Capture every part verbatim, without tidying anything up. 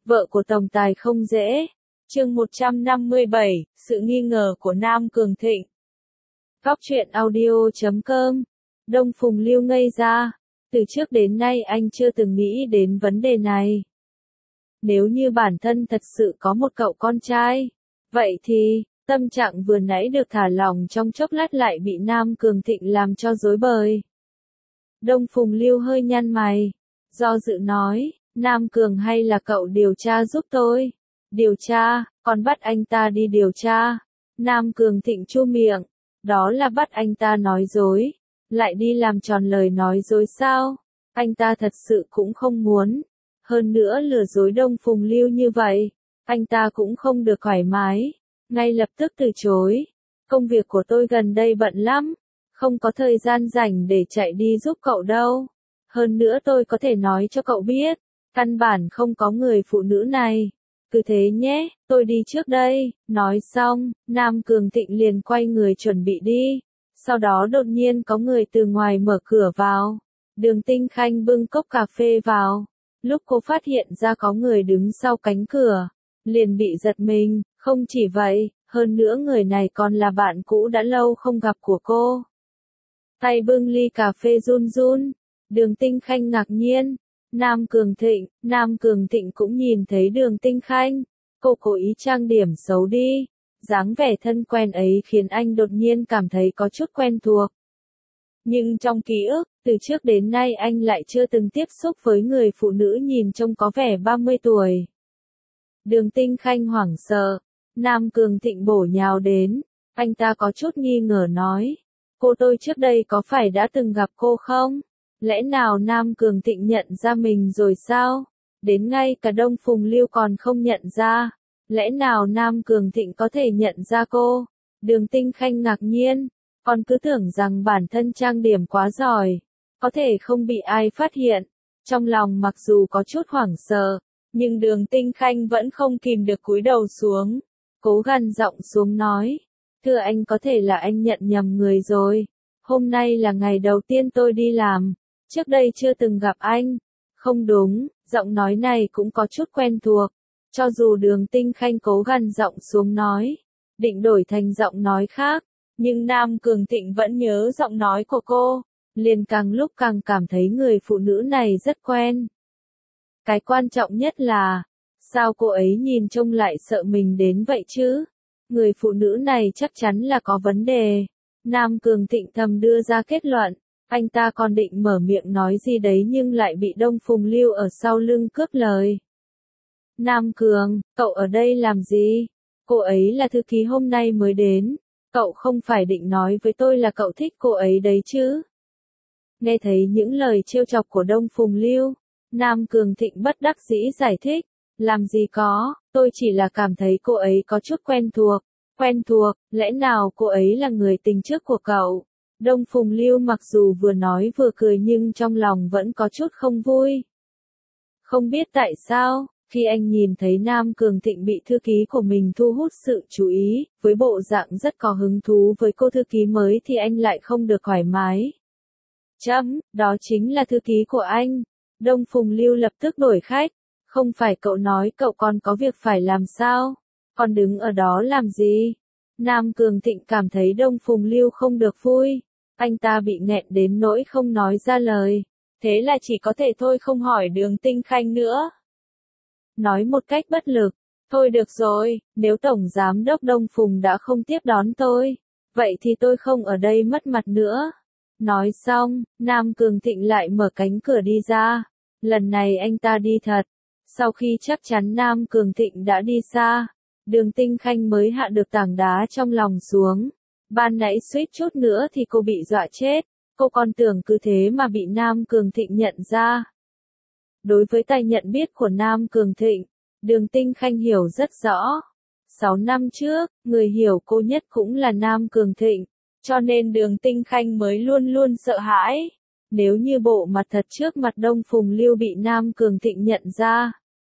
Vợ của tổng tài không dễ. Chương một trăm năm mươi bảy, sự nghi ngờ của Nam Cường Thịnh. Góc truyện audio chấm com. Đông Phùng Lưu ngây ra. Từ trước đến nay anh chưa từng nghĩ đến vấn đề này. Nếu như bản thân thật sự có một cậu con trai, vậy thì, tâm trạng vừa nãy được thả lỏng trong chốc lát lại bị Nam Cường Thịnh làm cho rối bời. Đông Phùng Lưu hơi nhăn mày, do dự nói, Nam Cường hay là cậu điều tra giúp tôi? Điều tra, còn bắt anh ta đi điều tra. Nam Cường Thịnh chu miệng, đó là bắt anh ta nói dối, lại đi làm tròn lời nói dối sao? Anh ta thật sự cũng không muốn. Hơn nữa lừa dối Đông Phùng Lưu như vậy, anh ta cũng không được thoải mái, ngay lập tức từ chối. Công việc của tôi gần đây bận lắm, không có thời gian rảnh để chạy đi giúp cậu đâu. Hơn nữa tôi có thể nói cho cậu biết, căn bản không có người phụ nữ này. Cứ thế nhé, tôi đi trước đây. Nói xong, Nam Cường Thịnh liền quay người chuẩn bị đi. Sau đó đột nhiên có người từ ngoài mở cửa vào. Đường Tinh Khanh bưng cốc cà phê vào. Lúc cô phát hiện ra có người đứng sau cánh cửa, liền bị giật mình. Không chỉ vậy, hơn nữa người này còn là bạn cũ đã lâu không gặp của cô. Tay bưng ly cà phê run run. Đường Tinh Khanh ngạc nhiên. Nam Cường Thịnh, Nam Cường Thịnh cũng nhìn thấy Đường Tinh Khanh. Cô cố ý trang điểm xấu đi. Dáng vẻ thân quen ấy khiến anh đột nhiên cảm thấy có chút quen thuộc. Nhưng trong ký ức, từ trước đến nay anh lại chưa từng tiếp xúc với người phụ nữ nhìn trông có vẻ ba mươi tuổi. Đường Tinh Khanh hoảng sợ. Nam Cường Thịnh bổ nhào đến. Anh ta có chút nghi ngờ nói. Cô tôi trước đây có phải đã từng gặp cô không? Lẽ nào Nam Cường Thịnh nhận ra mình rồi sao? Đến ngay cả Đông Phùng Lưu còn không nhận ra. Lẽ nào Nam Cường Thịnh có thể nhận ra cô? Đường Tinh Khanh ngạc nhiên, còn cứ tưởng rằng bản thân trang điểm quá giỏi, có thể không bị ai phát hiện. Trong lòng mặc dù có chút hoảng sợ, nhưng Đường Tinh Khanh vẫn không kìm được cúi đầu xuống, cố gằn giọng xuống nói, thưa anh, có thể là anh nhận nhầm người rồi. Hôm nay là ngày đầu tiên tôi đi làm, trước đây chưa từng gặp anh. Không đúng, giọng nói này cũng có chút quen thuộc. Cho dù Đường Tinh Khanh cố gằn giọng xuống nói, định đổi thành giọng nói khác, nhưng Nam Cường Thịnh vẫn nhớ giọng nói của cô, liền càng lúc càng cảm thấy người phụ nữ này rất quen. Cái quan trọng nhất là, sao cô ấy nhìn trông lại sợ mình đến vậy chứ? Người phụ nữ này chắc chắn là có vấn đề. Nam Cường Thịnh thầm đưa ra kết luận, anh ta còn định mở miệng nói gì đấy nhưng lại bị Đông Phùng Lưu ở sau lưng cướp lời. Nam Cường, cậu ở đây làm gì? Cô ấy là thư ký hôm nay mới đến. Cậu không phải định nói với tôi là cậu thích cô ấy đấy chứ? Nghe thấy những lời trêu chọc của Đông Phùng Lưu, Nam Cường Thịnh bất đắc dĩ giải thích. Làm gì có, tôi chỉ là cảm thấy cô ấy có chút quen thuộc. Quen thuộc, lẽ nào cô ấy là người tình trước của cậu? Đông Phùng Lưu mặc dù vừa nói vừa cười nhưng trong lòng vẫn có chút không vui. Không biết tại sao, khi anh nhìn thấy Nam Cường Thịnh bị thư ký của mình thu hút sự chú ý, với bộ dạng rất có hứng thú với cô thư ký mới thì anh lại không được thoải mái. Chấm, đó chính là thư ký của anh. Đông Phùng Lưu lập tức đổi khách. Không phải cậu nói cậu còn có việc phải làm sao? Còn đứng ở đó làm gì? Nam Cường Thịnh cảm thấy Đông Phùng Lưu không được vui. Anh ta bị nghẹn đến nỗi không nói ra lời. Thế là chỉ có thể thôi không hỏi Đường Tinh Khanh nữa. Nói một cách bất lực, thôi được rồi, nếu Tổng Giám đốc Đông Phùng đã không tiếp đón tôi, vậy thì tôi không ở đây mất mặt nữa. Nói xong, Nam Cường Thịnh lại mở cánh cửa đi ra. Lần này anh ta đi thật. Sau khi chắc chắn Nam Cường Thịnh đã đi xa, Đường Tinh Khanh mới hạ được tảng đá trong lòng xuống. Ban nãy suýt chút nữa thì cô bị dọa chết. Cô còn tưởng cứ thế mà bị Nam Cường Thịnh nhận ra. Đối với tài nhận biết của Nam Cường Thịnh, Đường Tinh Khanh hiểu rất rõ. Sáu năm trước, người hiểu cô nhất cũng là Nam Cường Thịnh, cho nên Đường Tinh Khanh mới luôn luôn sợ hãi. Nếu như bộ mặt thật trước mặt Đông Phùng Lưu bị Nam Cường Thịnh nhận ra,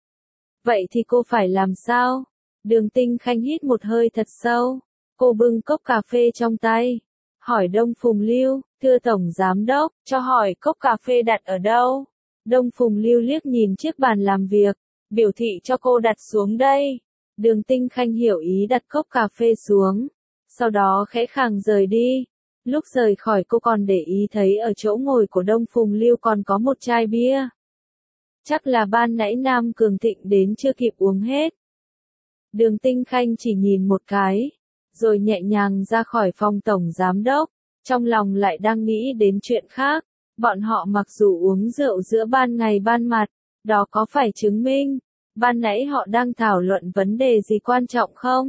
vậy thì cô phải làm sao? Đường Tinh Khanh hít một hơi thật sâu. Cô bưng cốc cà phê trong tay, hỏi Đông Phùng Lưu, thưa Tổng Giám đốc, cho hỏi cốc cà phê đặt ở đâu? Đông Phùng Lưu liếc nhìn chiếc bàn làm việc, biểu thị cho cô đặt xuống đây. Đường Tinh Khanh hiểu ý đặt cốc cà phê xuống, sau đó khẽ khàng rời đi. Lúc rời khỏi cô còn để ý thấy ở chỗ ngồi của Đông Phùng Lưu còn có một chai bia. Chắc là ban nãy Nam Cường Thịnh đến chưa kịp uống hết. Đường Tinh Khanh chỉ nhìn một cái, rồi nhẹ nhàng ra khỏi phòng tổng giám đốc, trong lòng lại đang nghĩ đến chuyện khác. Bọn họ mặc dù uống rượu giữa ban ngày ban mặt, đó có phải chứng minh ban nãy họ đang thảo luận vấn đề gì quan trọng không?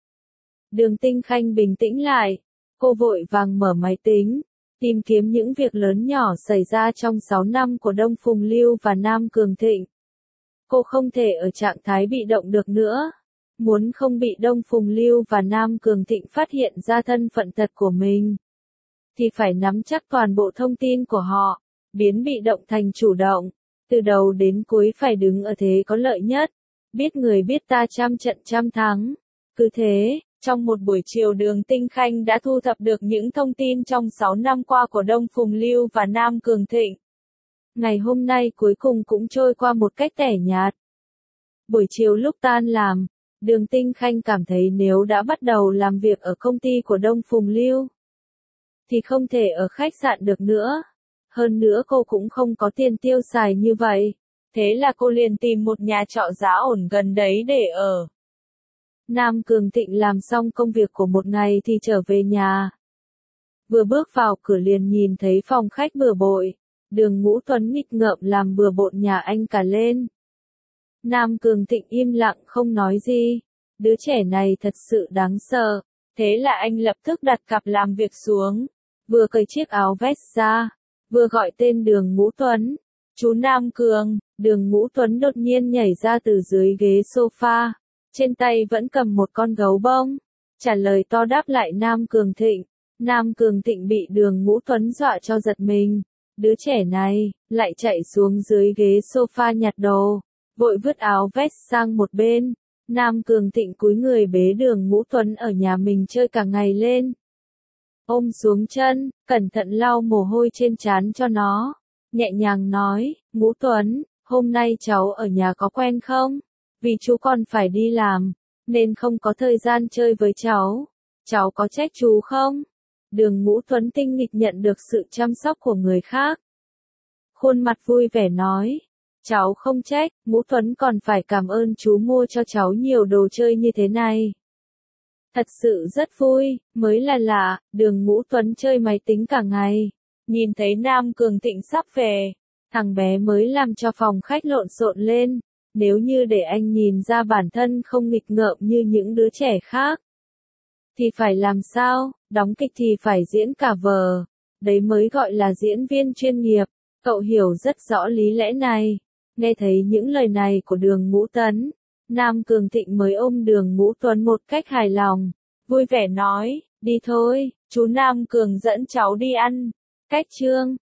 Đường Tinh Khanh bình tĩnh lại, cô vội vàng mở máy tính, tìm kiếm những việc lớn nhỏ xảy ra trong sáu năm của Đông Phùng Lưu và Nam Cường Thịnh. Cô không thể ở trạng thái bị động được nữa. Muốn không bị Đông Phùng Lưu và Nam Cường Thịnh phát hiện ra thân phận thật của mình, thì phải nắm chắc toàn bộ thông tin của họ, biến bị động thành chủ động, từ đầu đến cuối phải đứng ở thế có lợi nhất, biết người biết ta trăm trận trăm thắng. Cứ thế, trong một buổi chiều Đường Tinh Khanh đã thu thập được những thông tin trong sáu năm qua của Đông Phùng Lưu và Nam Cường Thịnh. Ngày hôm nay cuối cùng cũng trôi qua một cách tẻ nhạt. Buổi chiều lúc tan làm, Đường Tinh Khanh cảm thấy nếu đã bắt đầu làm việc ở công ty của Đông Phùng Lưu, thì không thể ở khách sạn được nữa. Hơn nữa cô cũng không có tiền tiêu xài như vậy. Thế là cô liền tìm một nhà trọ giá ổn gần đấy để ở. Nam Cường Thịnh làm xong công việc của một ngày thì trở về nhà. Vừa bước vào cửa liền nhìn thấy phòng khách bừa bộn. Đường Ngũ Tuấn nghịch ngợm làm bừa bộn nhà anh cả lên. Nam Cường Thịnh im lặng không nói gì. Đứa trẻ này thật sự đáng sợ. Thế là anh lập tức đặt cặp làm việc xuống. Vừa cởi chiếc áo vest ra, vừa gọi tên Đường Ngũ Tuấn. Chú Nam Cường. Đường Ngũ Tuấn đột nhiên nhảy ra từ dưới ghế sofa. Trên tay vẫn cầm một con gấu bông. Trả lời to đáp lại Nam Cường Thịnh. Nam Cường Thịnh bị Đường Ngũ Tuấn dọa cho giật mình. Đứa trẻ này, lại chạy xuống dưới ghế sofa nhặt đồ. Vội vứt áo vest sang một bên. Nam Cường Thịnh cúi người bế Đường Ngũ Tuấn ở nhà mình chơi cả ngày lên. Ôm xuống chân, cẩn thận lau mồ hôi trên trán cho nó. Nhẹ nhàng nói, Ngũ Tuấn, hôm nay cháu ở nhà có quen không? Vì chú còn phải đi làm, nên không có thời gian chơi với cháu. Cháu có trách chú không? Đường Ngũ Tuấn tinh nghịch nhận được sự chăm sóc của người khác. Khuôn mặt vui vẻ nói, cháu không trách, Ngũ Tuấn còn phải cảm ơn chú mua cho cháu nhiều đồ chơi như thế này. Thật sự rất vui, mới là lạ, Đường Ngũ Tuấn chơi máy tính cả ngày. Nhìn thấy Nam Cường Thịnh sắp về, thằng bé mới làm cho phòng khách lộn xộn lên. Nếu như để anh nhìn ra bản thân không nghịch ngợm như những đứa trẻ khác, thì phải làm sao? Đóng kịch thì phải diễn cả vở. Đấy mới gọi là diễn viên chuyên nghiệp. Cậu hiểu rất rõ lý lẽ này. Nghe thấy những lời này của Đường Ngũ Tuấn, Nam Cường Thịnh mới ôm Đường Ngũ Tuấn một cách hài lòng. Vui vẻ nói, đi thôi, chú Nam Cường dẫn cháu đi ăn. Cách chương